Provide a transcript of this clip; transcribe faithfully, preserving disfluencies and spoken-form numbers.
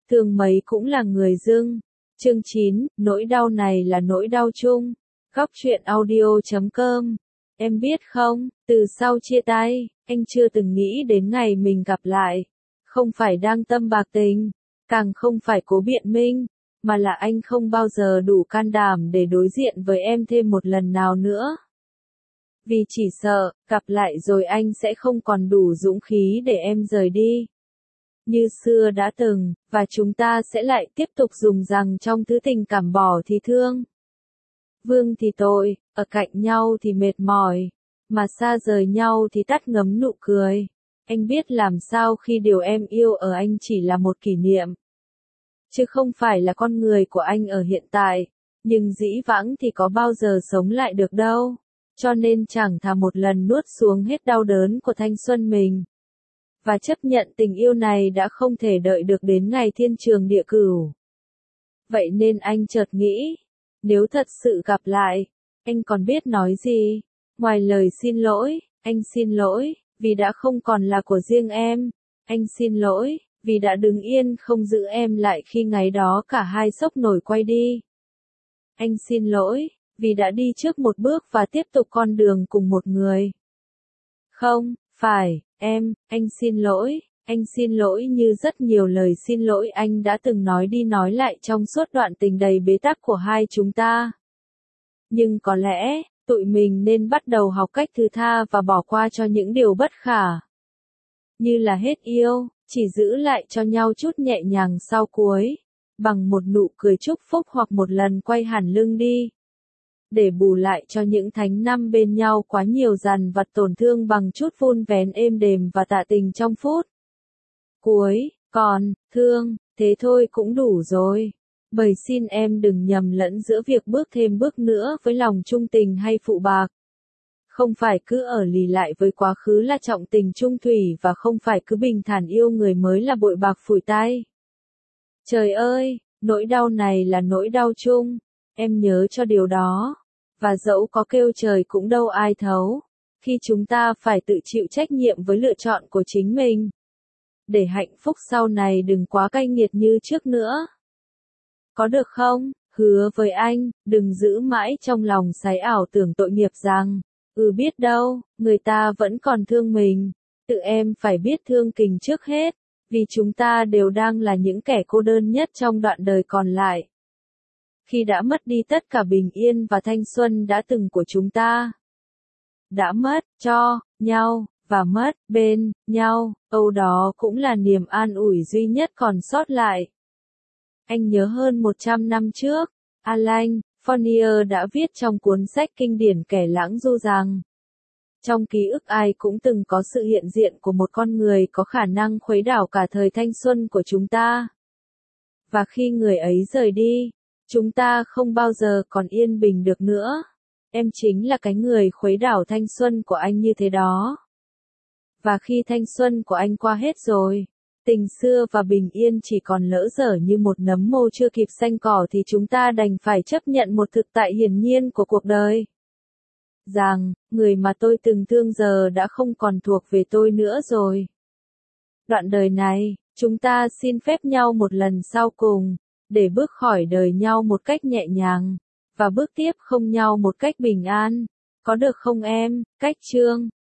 thương mấy cũng là người dưng. Chương chín, nỗi đau này là nỗi đau chung. Góc truyện audio chấm com. Em biết không, từ sau chia tay, anh chưa từng nghĩ đến ngày mình gặp lại. Không phải đang tâm bạc tình, càng không phải cố biện minh, mà là anh không bao giờ đủ can đảm để đối diện với em thêm một lần nào nữa. Vì chỉ sợ, gặp lại rồi anh sẽ không còn đủ dũng khí để em rời đi như xưa đã từng, và chúng ta sẽ lại tiếp tục dùng rằng trong thứ tình cảm bỏ thì thương, vương thì tội, ở cạnh nhau thì mệt mỏi, mà xa rời nhau thì tắt ngấm nụ cười. Anh biết làm sao khi điều em yêu ở anh chỉ là một kỷ niệm, chứ không phải là con người của anh ở hiện tại, nhưng dĩ vãng thì có bao giờ sống lại được đâu, cho nên chẳng thà một lần nuốt xuống hết đau đớn của thanh xuân mình, và chấp nhận tình yêu này đã không thể đợi được đến ngày thiên trường địa cửu. Vậy nên anh chợt nghĩ, nếu thật sự gặp lại, anh còn biết nói gì, ngoài lời xin lỗi. Anh xin lỗi, vì đã không còn là của riêng em. Anh xin lỗi, vì đã đứng yên không giữ em lại khi ngày đó cả hai sốc nổi quay đi. Anh xin lỗi, vì đã đi trước một bước và tiếp tục con đường cùng một người. Không, phải, em, anh xin lỗi, anh xin lỗi như rất nhiều lời xin lỗi anh đã từng nói đi nói lại trong suốt đoạn tình đầy bế tắc của hai chúng ta. Nhưng có lẽ, tụi mình nên bắt đầu học cách thứ tha và bỏ qua cho những điều bất khả. Như là hết yêu, chỉ giữ lại cho nhau chút nhẹ nhàng sau cuối, bằng một nụ cười chúc phúc hoặc một lần quay hẳn lưng đi. Để bù lại cho những tháng năm bên nhau quá nhiều dằn vặt tổn thương bằng chút vun vén êm đềm và tạ tình trong phút cuối, còn, thương, thế thôi cũng đủ rồi. Bởi xin em đừng nhầm lẫn giữa việc bước thêm bước nữa với lòng trung tình hay phụ bạc. Không phải cứ ở lì lại với quá khứ là trọng tình trung thủy, và không phải cứ bình thản yêu người mới là bội bạc phủi tay. Trời ơi, nỗi đau này là nỗi đau chung, em nhớ cho điều đó. Và dẫu có kêu trời cũng đâu ai thấu, khi chúng ta phải tự chịu trách nhiệm với lựa chọn của chính mình. Để hạnh phúc sau này đừng quá cay nghiệt như trước nữa. Có được không? Hứa với anh, đừng giữ mãi trong lòng sái ảo tưởng tội nghiệp rằng, ừ biết đâu, người ta vẫn còn thương mình. Tự em phải biết thương kình trước hết, vì chúng ta đều đang là những kẻ cô đơn nhất trong đoạn đời còn lại. Khi đã mất đi tất cả bình yên và thanh xuân đã từng của chúng ta. Đã mất cho nhau, và mất bên nhau, âu đó cũng là niềm an ủi duy nhất còn sót lại. Anh nhớ hơn một trăm năm trước, Alain Fournier đã viết trong cuốn sách kinh điển Kẻ lãng du rằng, trong ký ức ai cũng từng có sự hiện diện của một con người có khả năng khuấy đảo cả thời thanh xuân của chúng ta. Và khi người ấy rời đi, chúng ta không bao giờ còn yên bình được nữa. Em chính là cái người khuấy đảo thanh xuân của anh như thế đó. Và khi thanh xuân của anh qua hết rồi, tình xưa và bình yên chỉ còn lỡ dở như một nấm mồ chưa kịp xanh cỏ, thì chúng ta đành phải chấp nhận một thực tại hiển nhiên của cuộc đời. Rằng, người mà tôi từng thương giờ đã không còn thuộc về tôi nữa rồi. Đoạn đời này, chúng ta xin phép nhau một lần sau cùng, để bước khỏi đời nhau một cách nhẹ nhàng, và bước tiếp không nhau một cách bình an. Có được không em? Cách chương